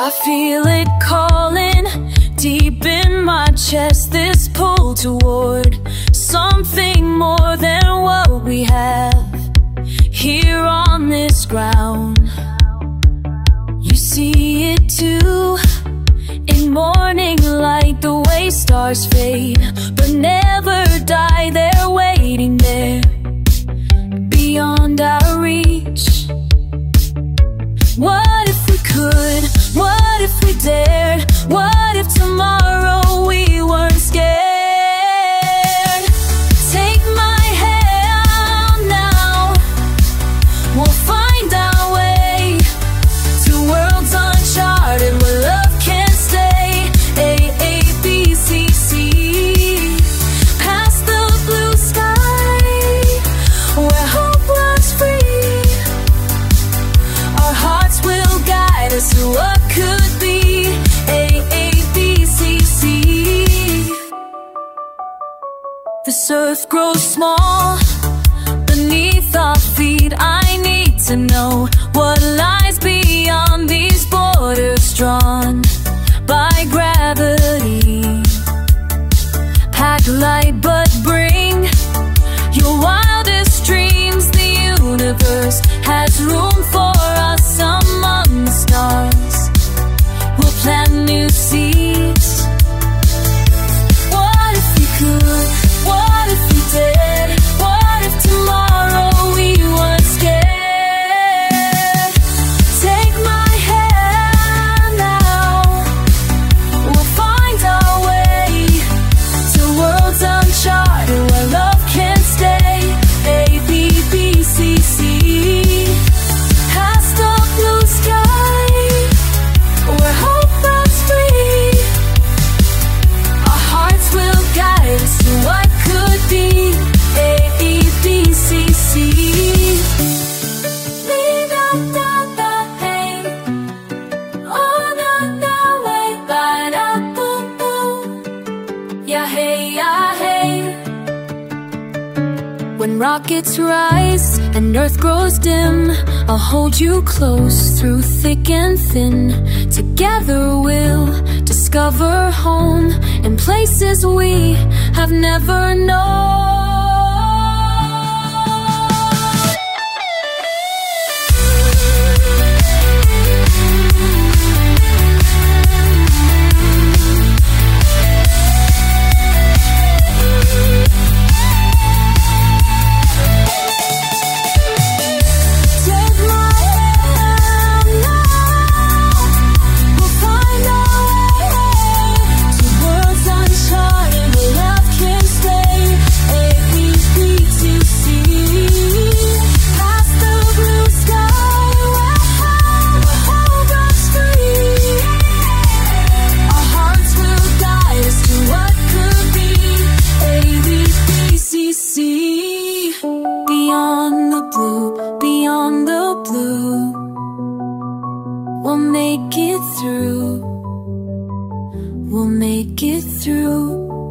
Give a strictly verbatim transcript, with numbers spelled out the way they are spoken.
I feel it calling deep in my chest, this pull toward something more than what we have here on this ground. You see it too in morning light, the way stars fade but never die. They're waiting there beyond our reach. What if we could? What if we dared? What if tomorrow we weren't scared? Take my hand now, we'll find our way to worlds uncharted where love can stay. A, A, B, C, C, past the blue sky where hope runs free. Our hearts will guide us to what could be. A, A, B, C, C. This earth grows small beneath our feet. I need to know what lies beyond these borders drawn by gravity. Pack light but bring your wildest dreams. The universe has room for us among the stars. We'll plant new seeds. What if we could? What if we did? What if tomorrow we weren't scared? Take my hand now, we'll find our way to worlds uncharted where love can stay. A, B, B, C, C, past the blue sky where hope runs free. Our hearts will guide us to what could be. A, E, B, C, C. Hey. Oh, na, na, way, ba, da, boo, boo. Yeah, hey, yeah, hey. When rockets rise and earth grows dim, I'll hold you close through thick and thin. Together we'll discover home in places we have never known. Take my hand now, we'll find our way to worlds uncharted where love can stay. A, B, B, C, C, past the blue sky where hope runs free. Our hearts will guide us to what could be. A, B, B, C, C, beyond the blue, beyond the blue, we'll make it through. We'll make it through.